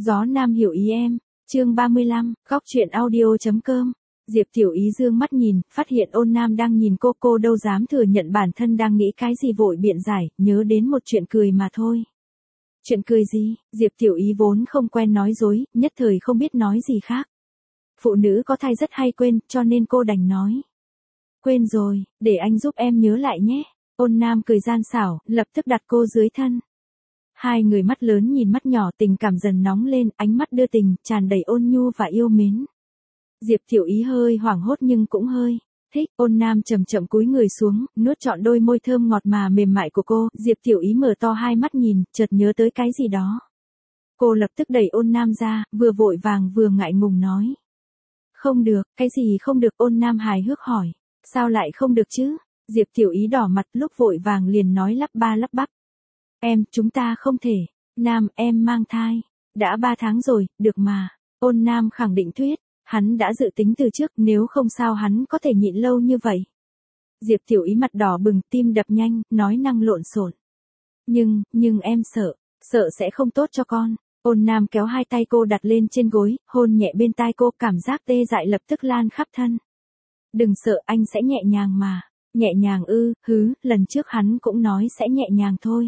Gió Nam hiểu ý em. Chương 35, góc truyện audio.com. Diệp Tiểu Ý dương mắt nhìn, phát hiện Ôn Nam đang nhìn cô đâu dám thừa nhận bản thân đang nghĩ cái gì vội biện giải, nhớ đến một chuyện cười mà thôi. Chuyện cười gì? Diệp Tiểu Ý vốn không quen nói dối, nhất thời không biết nói gì khác. Phụ nữ có thai rất hay quên, cho nên cô đành nói. Quên rồi, để anh giúp em nhớ lại nhé. Ôn Nam cười gian xảo, lập tức đặt cô dưới thân. Hai người mắt lớn nhìn mắt nhỏ, tình cảm dần nóng lên, ánh mắt đưa tình, tràn đầy ôn nhu và yêu mến. Diệp Tiểu Ý hơi hoảng hốt nhưng cũng hơi thích. Ôn Nam chậm chậm cúi người xuống, nuốt trọn đôi môi thơm ngọt mà mềm mại của cô. Diệp Tiểu Ý mở to hai mắt nhìn, chợt nhớ tới cái gì đó. Cô lập tức đẩy Ôn Nam ra, vừa vội vàng vừa ngại ngùng nói. Không được, cái gì không được? Ôn Nam hài hước hỏi. Sao lại không được chứ? Diệp Tiểu Ý đỏ mặt, lúc vội vàng liền nói lắp ba lắp bắp. Chúng ta không thể. Nam, em mang thai. Đã 3 tháng rồi, được mà. Ôn Nam khẳng định thuyết. Hắn đã dự tính từ trước, nếu không sao hắn có thể nhịn lâu như vậy. Diệp Tiểu Ý mặt đỏ bừng, tim đập nhanh, nói năng lộn xộn. Nhưng em sợ sẽ không tốt cho con. Ôn Nam kéo hai tay cô đặt lên trên gối, hôn nhẹ bên tai cô, cảm giác tê dại lập tức lan khắp thân. Đừng sợ, anh sẽ nhẹ nhàng mà. Nhẹ nhàng ư? Lần trước hắn cũng nói sẽ nhẹ nhàng thôi.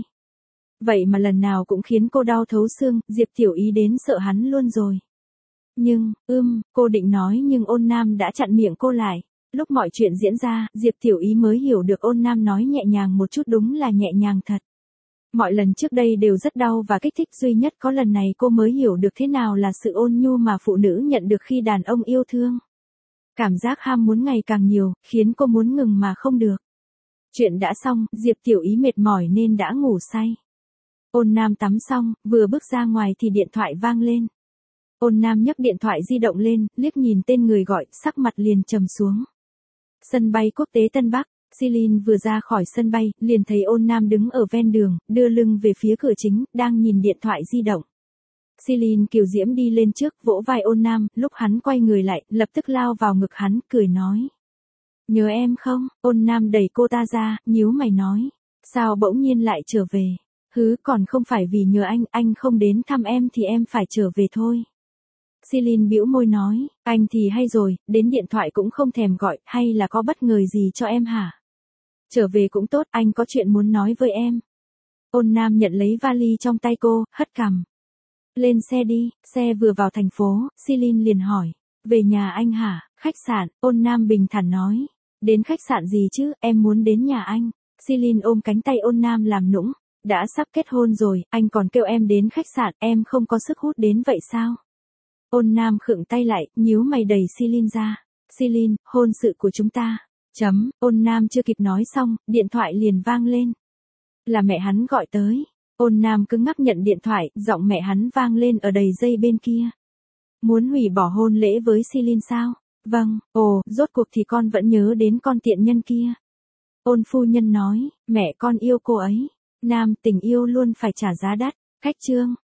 Vậy mà lần nào cũng khiến cô đau thấu xương, Diệp Tiểu Ý đến sợ hắn luôn rồi. Nhưng, cô định nói nhưng Ôn Nam đã chặn miệng cô lại. Lúc mọi chuyện diễn ra, Diệp Tiểu Ý mới hiểu được Ôn Nam nói nhẹ nhàng một chút đúng là nhẹ nhàng thật. Mọi lần trước đây đều rất đau và kích thích, duy nhất có lần này cô mới hiểu được thế nào là sự ôn nhu mà phụ nữ nhận được khi đàn ông yêu thương. Cảm giác ham muốn ngày càng nhiều, khiến cô muốn ngừng mà không được. Chuyện đã xong, Diệp Tiểu Ý mệt mỏi nên đã ngủ say. Ôn Nam tắm xong, vừa bước ra ngoài thì điện thoại vang lên. Ôn Nam nhấc điện thoại di động lên, liếc nhìn tên người gọi, sắc mặt liền trầm xuống. Sân bay quốc tế Tân Bắc, Celine vừa ra khỏi sân bay, liền thấy Ôn Nam đứng ở ven đường, đưa lưng về phía cửa chính, đang nhìn điện thoại di động. Celine kiều diễm đi lên trước, vỗ vai Ôn Nam, lúc hắn quay người lại, lập tức lao vào ngực hắn, cười nói. Nhớ em không? Ôn Nam đẩy cô ta ra, nhíu mày nói. Sao bỗng nhiên lại trở về? Còn không phải vì nhờ anh không đến thăm em thì em phải trở về thôi. Celine bĩu môi nói, anh thì hay rồi, đến điện thoại cũng không thèm gọi, hay là có bất ngờ gì cho em hả? Trở về cũng tốt, anh có chuyện muốn nói với em. Ôn Nam nhận lấy vali trong tay cô, hất cằm. Lên xe đi. Xe vừa vào thành phố, Celine liền hỏi. Về nhà anh hả? Khách sạn. Ôn Nam bình thản nói. Đến khách sạn gì chứ, em muốn đến nhà anh. Celine ôm cánh tay Ôn Nam làm nũng. Đã sắp kết hôn rồi, anh còn kêu em đến khách sạn, em không có sức hút đến vậy sao? Ôn Nam khựng tay lại, nhíu mày đẩy Celine ra. Celine, hôn sự của chúng ta. Ôn Nam chưa kịp nói xong, điện thoại liền vang lên. Là mẹ hắn gọi tới. Ôn Nam cứng ngắc nhận điện thoại, giọng mẹ hắn vang lên ở đầy dây bên kia. Muốn hủy bỏ hôn lễ với Celine sao? Vâng. Rốt cuộc thì con vẫn nhớ đến con tiện nhân kia. Ôn phu nhân nói, mẹ con yêu cô ấy. Nam, tình yêu luôn phải trả giá đắt. Khách trương.